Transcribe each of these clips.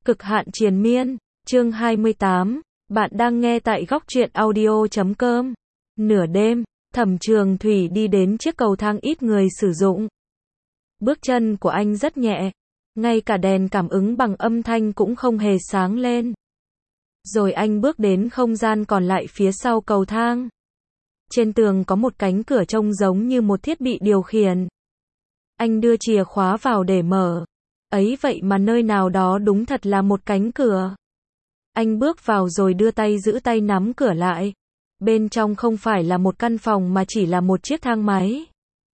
Cực hạn triền miên, chương 28, bạn đang nghe tại góc truyện audio.com. Nửa đêm, Thẩm Trường Thủy đi đến chiếc cầu thang ít người sử dụng. Bước chân của anh rất nhẹ, ngay cả đèn cảm ứng bằng âm thanh cũng không hề sáng lên. Rồi anh bước đến không gian còn lại phía sau cầu thang. Trên tường có một cánh cửa trông giống như một thiết bị điều khiển. Anh đưa chìa khóa vào để mở. Ấy vậy mà nơi nào đó đúng thật là một cánh cửa. Anh bước vào rồi đưa tay giữ tay nắm cửa lại. Bên trong không phải là một căn phòng mà chỉ là một chiếc thang máy.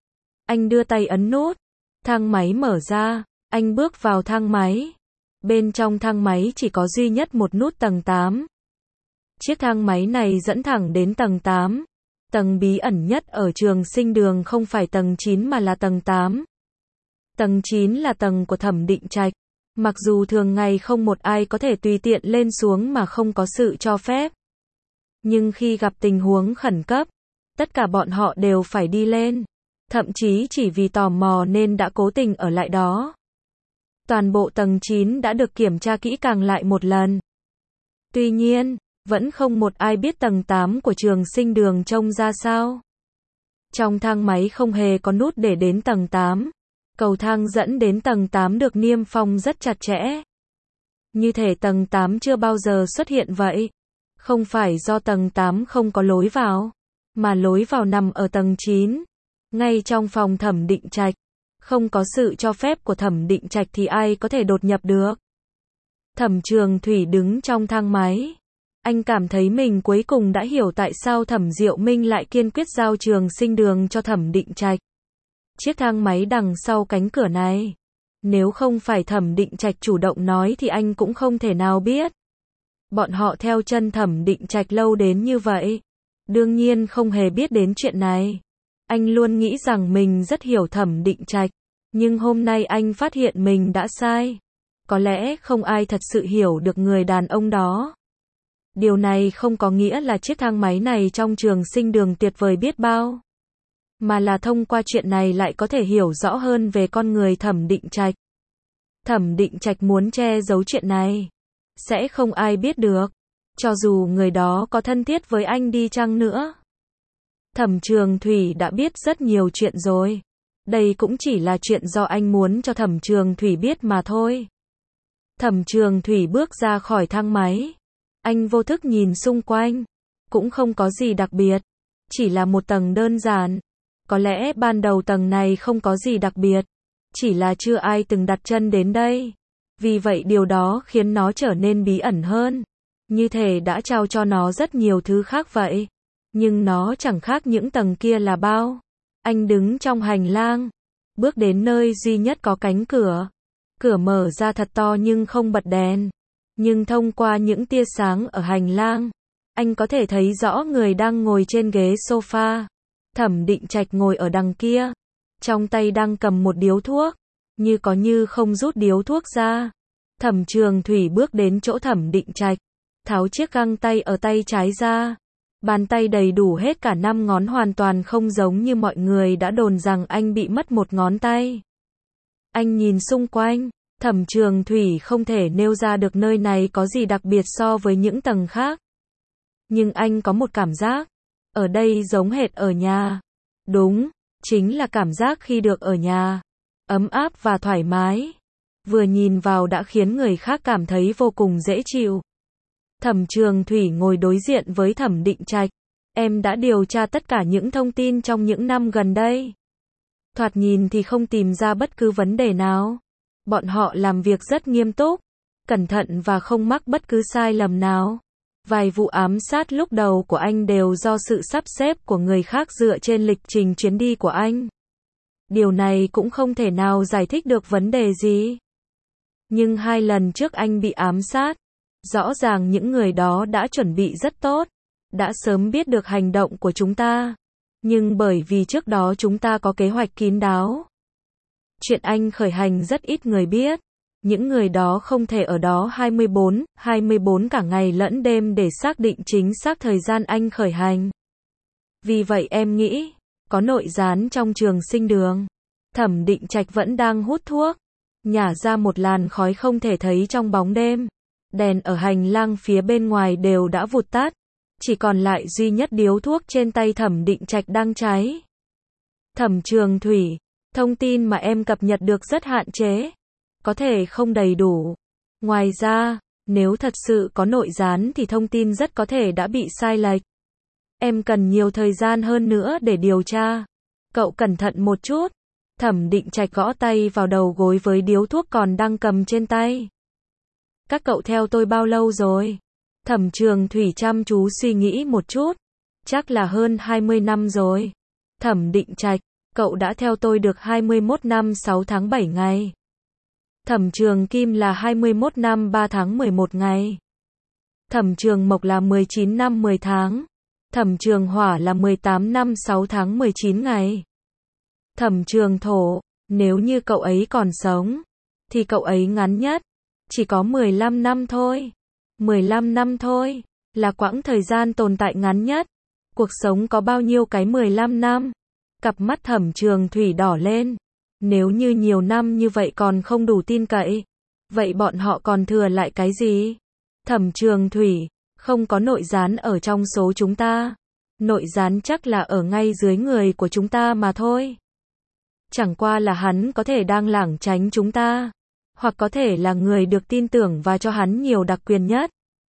Anh đưa tay ấn nút. Thang máy mở ra. Anh bước vào thang máy. Bên trong thang máy chỉ có duy nhất một nút tầng 8. Chiếc thang máy này dẫn thẳng đến tầng 8. Tầng bí ẩn nhất ở Trường Sinh Đường không phải tầng 9 mà là tầng 8. Tầng 9 là tầng của Thẩm Định Trạch. Mặc dù thường ngày không một ai có thể tùy tiện lên xuống mà không có sự cho phép. Nhưng khi gặp tình huống khẩn cấp, tất cả bọn họ đều phải đi lên. Thậm chí chỉ vì tò mò nên đã cố tình ở lại đó. Toàn bộ tầng 9 đã được kiểm tra kỹ càng lại một lần. Tuy nhiên, vẫn không một ai biết tầng 8 của Trường Sinh Đường trông ra sao. Trong thang máy không hề có nút để đến tầng 8. Cầu thang dẫn đến tầng 8 được niêm phong rất chặt chẽ. Như thể tầng 8 chưa bao giờ xuất hiện vậy. Không phải do tầng 8 không có lối vào, mà lối vào nằm ở tầng 9. Ngay trong phòng Thẩm Định Trạch. Không có sự cho phép của Thẩm Định Trạch thì ai có thể đột nhập được. Thẩm Trường Thủy đứng trong thang máy. Anh cảm thấy mình cuối cùng đã hiểu tại sao Thẩm Diệu Minh lại kiên quyết giao Trường Sinh Đường cho Thẩm Định Trạch. Chiếc thang máy đằng sau cánh cửa này. Nếu không phải Thẩm Định Trạch chủ động nói thì anh cũng không thể nào biết. Bọn họ theo chân Thẩm Định Trạch lâu đến như vậy. Đương nhiên không hề biết đến chuyện này. Anh luôn nghĩ rằng mình rất hiểu Thẩm Định Trạch. Nhưng hôm nay anh phát hiện mình đã sai. Có lẽ không ai thật sự hiểu được người đàn ông đó. Điều này không có nghĩa là chiếc thang máy này trong Trường Sinh Đường tuyệt vời biết bao. Mà là thông qua chuyện này lại có thể hiểu rõ hơn về con người Thẩm Định Trạch. Thẩm Định Trạch muốn che giấu chuyện này. Sẽ không ai biết được. Cho dù người đó có thân thiết với anh đi chăng nữa. Thẩm Trường Thủy đã biết rất nhiều chuyện rồi. Đây cũng chỉ là chuyện do anh muốn cho Thẩm Trường Thủy biết mà thôi. Thẩm Trường Thủy bước ra khỏi thang máy. Anh vô thức nhìn xung quanh. Cũng không có gì đặc biệt. Chỉ là một tầng đơn giản. Có lẽ ban đầu tầng này không có gì đặc biệt. Chỉ là chưa ai từng đặt chân đến đây. Vì vậy điều đó khiến nó trở nên bí ẩn hơn. Như thể đã trao cho nó rất nhiều thứ khác vậy. Nhưng nó chẳng khác những tầng kia là bao. Anh đứng trong hành lang. Bước đến nơi duy nhất có cánh cửa. Cửa mở ra thật to nhưng không bật đèn. Nhưng thông qua những tia sáng ở hành lang, anh có thể thấy rõ người đang ngồi trên ghế sofa. Thẩm Định Trạch ngồi ở đằng kia. Trong tay đang cầm một điếu thuốc. Như có như không rút điếu thuốc ra. Thẩm Trường Thủy bước đến chỗ Thẩm Định Trạch. Tháo chiếc găng tay ở tay trái ra. Bàn tay đầy đủ hết cả 5 ngón hoàn toàn không giống như mọi người đã đồn rằng anh bị mất một ngón tay. Anh nhìn xung quanh. Thẩm Trường Thủy không thể nêu ra được nơi này có gì đặc biệt so với những tầng khác. Nhưng anh có một cảm giác. Ở đây giống hệt ở nhà. Đúng, chính là cảm giác khi được ở nhà. Ấm áp và thoải mái. Vừa nhìn vào đã khiến người khác cảm thấy vô cùng dễ chịu. Thẩm Trường Thủy ngồi đối diện với Thẩm Định Trạch. Em đã điều tra tất cả những thông tin trong những năm gần đây. Thoạt nhìn thì không tìm ra bất cứ vấn đề nào. Bọn họ làm việc rất nghiêm túc, cẩn thận và không mắc bất cứ sai lầm nào. Vài vụ ám sát lúc đầu của anh đều do sự sắp xếp của người khác dựa trên lịch trình chuyến đi của anh. Điều này cũng không thể nào giải thích được vấn đề gì. Nhưng 2 lần trước anh bị ám sát, rõ ràng những người đó đã chuẩn bị rất tốt, đã sớm biết được hành động của chúng ta. Nhưng bởi vì trước đó chúng ta có kế hoạch kín đáo. Chuyện anh khởi hành rất ít người biết. Những người đó không thể ở đó 24 cả ngày lẫn đêm để xác định chính xác thời gian anh khởi hành. Vì vậy em nghĩ, có nội gián trong Trường Sinh Đường. Thẩm Định Trạch vẫn đang hút thuốc. nhả ra một làn khói không thể thấy trong bóng đêm. Đèn ở hành lang phía bên ngoài đều đã vụt tắt, chỉ còn lại duy nhất điếu thuốc trên tay Thẩm Định Trạch đang cháy. Thẩm Trường Thủy, thông tin mà em cập nhật được rất hạn chế, có thể không đầy đủ. Ngoài ra, nếu thật sự có nội gián thì thông tin rất có thể đã bị sai lệch. Em cần nhiều thời gian hơn nữa để điều tra. Cậu cẩn thận một chút. Thẩm Định Trạch gõ tay vào đầu gối với điếu thuốc còn đang cầm trên tay. Các cậu theo tôi bao lâu rồi? Thẩm Trường Thủy chăm chú suy nghĩ một chút. Chắc là hơn 20 năm rồi. Thẩm Định Trạch, cậu đã theo tôi được 21 năm 6 tháng 7 ngày. Thẩm Trường Kim là 21 năm 3 tháng 11 ngày. Thẩm Trường Mộc là 19 năm 10 tháng. Thẩm Trường Hỏa là 18 năm 6 tháng 19 ngày. Thẩm Trường Thổ, nếu như cậu ấy còn sống, thì cậu ấy ngắn nhất, chỉ có 15 năm thôi. 15 năm thôi, là quãng thời gian tồn tại ngắn nhất. Cuộc sống có bao nhiêu cái 15 năm? Cặp mắt Thẩm Trường Thủy đỏ lên. Nếu như nhiều năm như vậy còn không đủ tin cậy, vậy bọn họ còn thừa lại cái gì? Thẩm Trường Thủy, không có nội gián ở trong số chúng ta. Nội gián chắc là ở ngay dưới người của chúng ta mà thôi. Chẳng qua là hắn có thể đang lảng tránh chúng ta, hoặc có thể là người được tin tưởng và cho hắn nhiều đặc quyền nhất.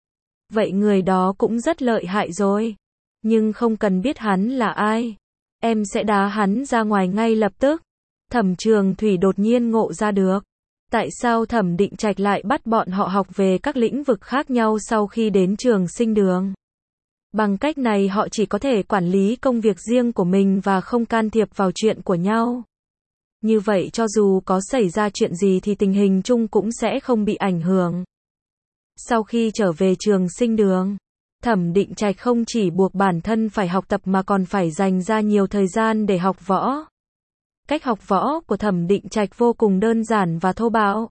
Vậy người đó cũng rất lợi hại rồi. Nhưng không cần biết hắn là ai. Em sẽ đá hắn ra ngoài ngay lập tức. Thẩm Trường Thủy đột nhiên ngộ ra được. Tại sao Thẩm Định Trạch lại bắt bọn họ học về các lĩnh vực khác nhau sau khi đến trường sinh đường? Bằng cách này họ chỉ có thể quản lý công việc riêng của mình và không can thiệp vào chuyện của nhau. Như vậy cho dù có xảy ra chuyện gì thì tình hình chung cũng sẽ không bị ảnh hưởng. Sau khi trở về trường sinh đường, Thẩm Định Trạch không chỉ buộc bản thân phải học tập mà còn phải dành ra nhiều thời gian để học võ. Cách học võ của Thẩm Định Trạch vô cùng đơn giản và thô bạo.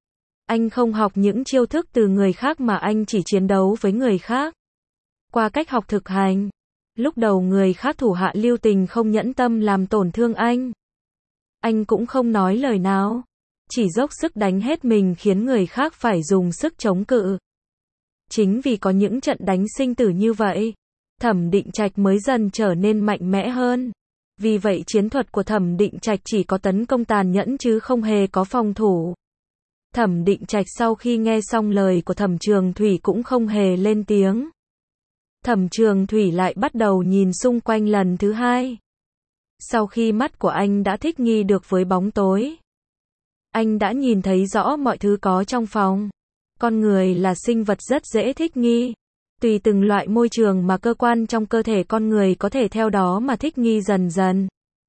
Anh không học những chiêu thức từ người khác mà anh chỉ chiến đấu với người khác. Qua cách học thực hành, lúc đầu người khác thủ hạ lưu tình không nhẫn tâm làm tổn thương anh cũng không nói lời nào, chỉ dốc sức đánh hết mình khiến người khác phải dùng sức chống cự. Chính vì có những trận đánh sinh tử như vậy, Thẩm Định Trạch mới dần trở nên mạnh mẽ hơn. Vì vậy chiến thuật của Thẩm Định Trạch chỉ có tấn công tàn nhẫn chứ không hề có phòng thủ. Thẩm Định Trạch sau khi nghe xong lời của Thẩm Trường Thủy cũng không hề lên tiếng. Thẩm Trường Thủy lại bắt đầu nhìn xung quanh lần thứ hai. Sau khi mắt của anh đã thích nghi được với bóng tối, anh đã nhìn thấy rõ mọi thứ có trong phòng. Con người là sinh vật rất dễ thích nghi. Tùy từng loại môi trường mà cơ quan trong cơ thể con người có thể theo đó mà thích nghi dần dần.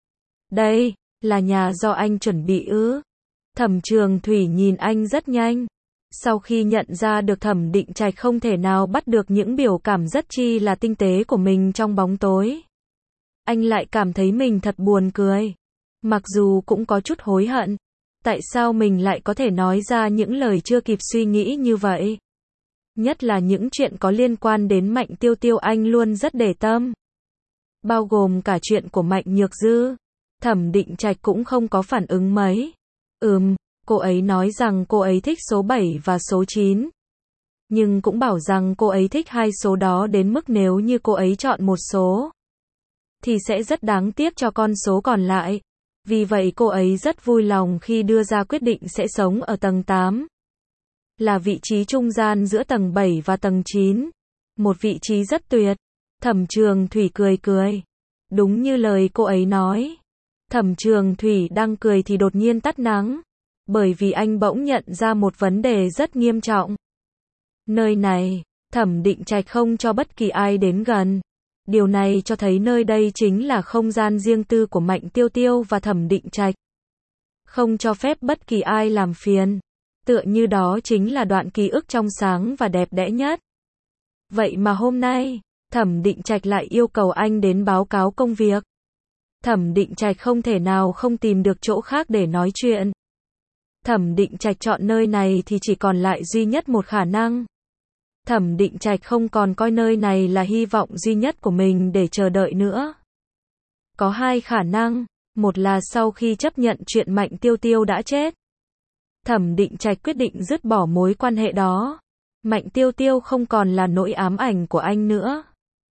Đây, là nhà do anh chuẩn bị ư? Thẩm Trường Thủy nhìn anh rất nhanh. Sau khi nhận ra được Thẩm Định Trạch không thể nào bắt được những biểu cảm rất chi là tinh tế của mình trong bóng tối, anh lại cảm thấy mình thật buồn cười. Mặc dù cũng có chút hối hận. Tại sao mình lại có thể nói ra những lời chưa kịp suy nghĩ như vậy? Nhất là những chuyện có liên quan đến Mạnh Tiêu Tiêu anh luôn rất để tâm. Bao gồm cả chuyện của Mạnh Nhược Dư. Thẩm Định Trạch cũng không có phản ứng mấy. Cô ấy nói rằng cô ấy thích số 7 và số 9. Nhưng cũng bảo rằng cô ấy thích hai số đó đến mức nếu như cô ấy chọn một số, thì sẽ rất đáng tiếc cho con số còn lại. Vì vậy cô ấy rất vui lòng khi đưa ra quyết định sẽ sống ở tầng 8. Là vị trí trung gian giữa tầng 7 và tầng 9. Một vị trí rất tuyệt. Thẩm Trường Thủy cười cười. Đúng như lời cô ấy nói. Thẩm Trường Thủy đang cười thì đột nhiên tắt nắng. Bởi vì anh bỗng nhận ra một vấn đề rất nghiêm trọng. Nơi này, Thẩm Định Trạch không cho bất kỳ ai đến gần. Điều này cho thấy nơi đây chính là không gian riêng tư của Mạnh Tiêu Tiêu và Thẩm Định Trạch. Không cho phép bất kỳ ai làm phiền. Tựa như đó chính là đoạn ký ức trong sáng và đẹp đẽ nhất. Vậy mà hôm nay, Thẩm Định Trạch lại yêu cầu anh đến báo cáo công việc. Thẩm Định Trạch không thể nào không tìm được chỗ khác để nói chuyện. Thẩm Định Trạch chọn nơi này thì chỉ còn lại duy nhất một khả năng. Thẩm Định Trạch không còn coi nơi này là hy vọng duy nhất của mình để chờ đợi nữa. Có hai khả năng, một là sau khi chấp nhận chuyện Mạnh Tiêu Tiêu đã chết, Thẩm Định Trạch quyết định dứt bỏ mối quan hệ đó. Mạnh Tiêu Tiêu không còn là nỗi ám ảnh của anh nữa.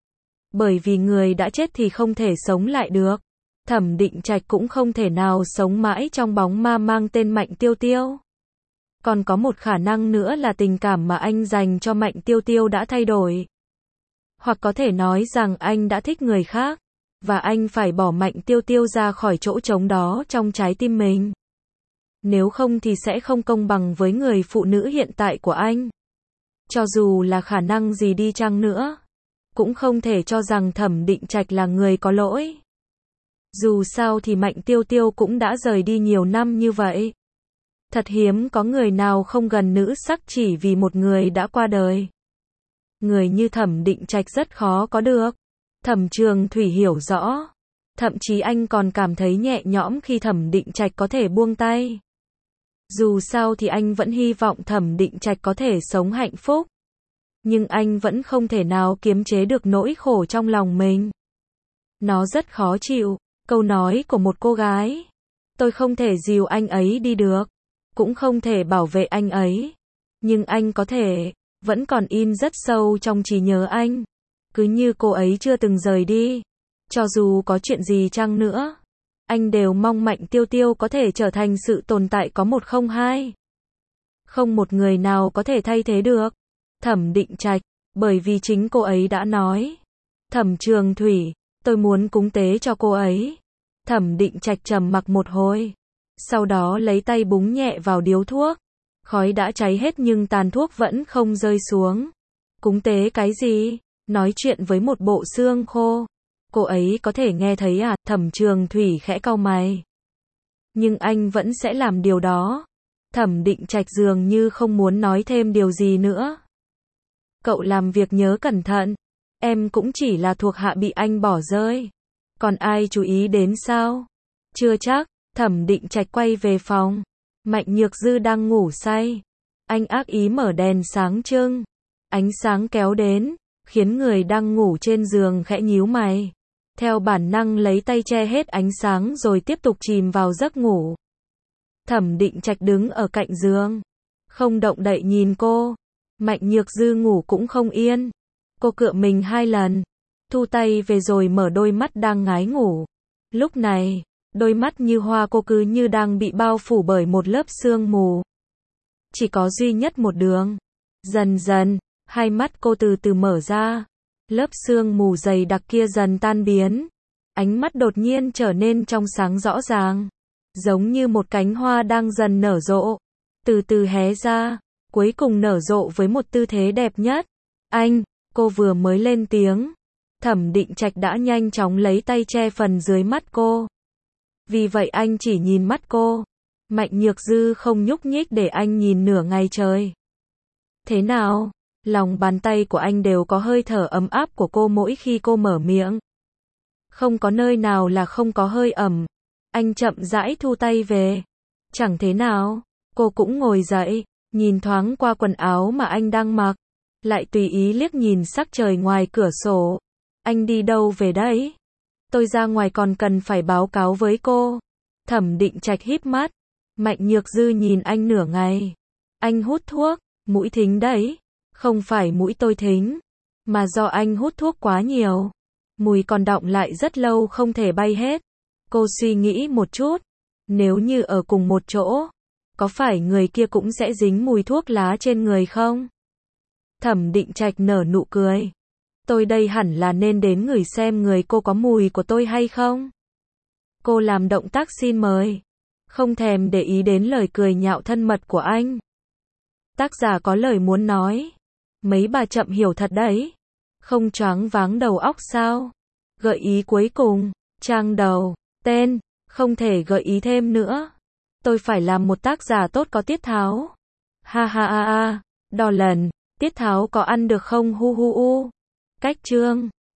Bởi vì người đã chết thì không thể sống lại được. Thẩm Định Trạch cũng không thể nào sống mãi trong bóng ma mang tên Mạnh Tiêu Tiêu. Còn có một khả năng nữa là tình cảm mà anh dành cho Mạnh Tiêu Tiêu đã thay đổi. Hoặc có thể nói rằng anh đã thích người khác, và anh phải bỏ Mạnh Tiêu Tiêu ra khỏi chỗ trống đó trong trái tim mình. Nếu không thì sẽ không công bằng với người phụ nữ hiện tại của anh. Cho dù là khả năng gì đi chăng nữa, cũng không thể cho rằng Thẩm Định Trạch là người có lỗi. Dù sao thì Mạnh Tiêu Tiêu cũng đã rời đi nhiều năm như vậy. Thật hiếm có người nào không gần nữ sắc chỉ vì một người đã qua đời. Người như Thẩm Định Trạch rất khó có được. Thẩm Trường Thủy hiểu rõ. Thậm chí anh còn cảm thấy nhẹ nhõm khi Thẩm Định Trạch có thể buông tay. Dù sao thì anh vẫn hy vọng Thẩm Định Trạch có thể sống hạnh phúc. Nhưng anh vẫn không thể nào kiềm chế được nỗi khổ trong lòng mình. Nó rất khó chịu. Câu nói của một cô gái. Tôi không thể dìu anh ấy đi được. Cũng không thể bảo vệ anh ấy. Nhưng anh có thể. Vẫn còn in rất sâu trong trí nhớ anh. Cứ như cô ấy chưa từng rời đi. Cho dù có chuyện gì chăng nữa, anh đều mong Mạnh Tiêu Tiêu có thể trở thành sự tồn tại có một không hai. Không một người nào có thể thay thế được. Thẩm Định Trạch, bởi vì chính cô ấy đã nói. Thẩm Trường Thủy, tôi muốn cúng tế cho cô ấy. Thẩm Định Trạch trầm mặc một hồi. Sau đó lấy tay búng nhẹ vào điếu thuốc. Khói đã cháy hết nhưng tàn thuốc vẫn không rơi xuống. Cúng tế cái gì? Nói chuyện với một bộ xương khô. Cô ấy có thể nghe thấy à? Thẩm Trường Thủy khẽ cau mày. Nhưng anh vẫn sẽ làm điều đó. Thẩm Định Trạch dường như không muốn nói thêm điều gì nữa. Cậu làm việc nhớ cẩn thận. Em cũng chỉ là thuộc hạ bị anh bỏ rơi. Còn ai chú ý đến sao? Chưa chắc. Thẩm Định Trạch quay về phòng. Mạnh Nhược Dư đang ngủ say. Anh ác ý mở đèn sáng trưng. Ánh sáng kéo đến, khiến người đang ngủ trên giường khẽ nhíu mày. Theo bản năng lấy tay che hết ánh sáng rồi tiếp tục chìm vào giấc ngủ. Thẩm Định Trạch đứng ở cạnh giường. Không động đậy nhìn cô. Mạnh Nhược Dư ngủ cũng không yên. Cô cựa mình 2 lần. Thu tay về rồi mở đôi mắt đang ngái ngủ. Lúc này, đôi mắt như hoa cô cứ như đang bị bao phủ bởi một lớp sương mù. Chỉ có duy nhất một đường. Dần dần, hai mắt cô từ từ mở ra. Lớp sương mù dày đặc kia dần tan biến. Ánh mắt đột nhiên trở nên trong sáng rõ ràng. Giống như một cánh hoa đang dần nở rộ. Từ từ hé ra. Cuối cùng nở rộ với một tư thế đẹp nhất. Anh, cô vừa mới lên tiếng. Thẩm Định Trạch đã nhanh chóng lấy tay che phần dưới mắt cô. Vì vậy anh chỉ nhìn mắt cô. Mạnh Nhược Dư không nhúc nhích để anh nhìn nửa ngày trời. Thế nào? Lòng bàn tay của anh đều có hơi thở ấm áp của cô mỗi khi cô mở miệng. Không có nơi nào là không có hơi ẩm. Anh chậm rãi thu tay về. Chẳng thế nào. Cô cũng ngồi dậy, nhìn thoáng qua quần áo mà anh đang mặc. Lại tùy ý liếc nhìn sắc trời ngoài cửa sổ. Anh đi đâu về đấy? Tôi ra ngoài còn cần phải báo cáo với cô. Thẩm Định Trạch híp mắt. Mạnh Nhược Dư nhìn anh nửa ngày. Anh hút thuốc, mũi thính đấy. Không phải mũi tôi thính, mà do anh hút thuốc quá nhiều. Mùi còn đọng lại rất lâu không thể bay hết. Cô suy nghĩ một chút. Nếu như ở cùng một chỗ, có phải người kia cũng sẽ dính mùi thuốc lá trên người không? Thẩm Định Trạch nở nụ cười. Tôi đây hẳn là nên đến ngửi xem người cô có mùi của tôi hay không? Cô làm động tác xin mời. Không thèm để ý đến lời cười nhạo thân mật của anh. Tác giả có lời muốn nói. Mấy bà chậm hiểu thật đấy. Không choáng váng đầu óc sao? Gợi ý cuối cùng. Trang đầu. Tên. Không thể gợi ý thêm nữa. Tôi phải làm một tác giả tốt có tiết tháo. Ha ha ha ha. Đò lần. Tiết tháo có ăn được không hu hu u. Cách chương.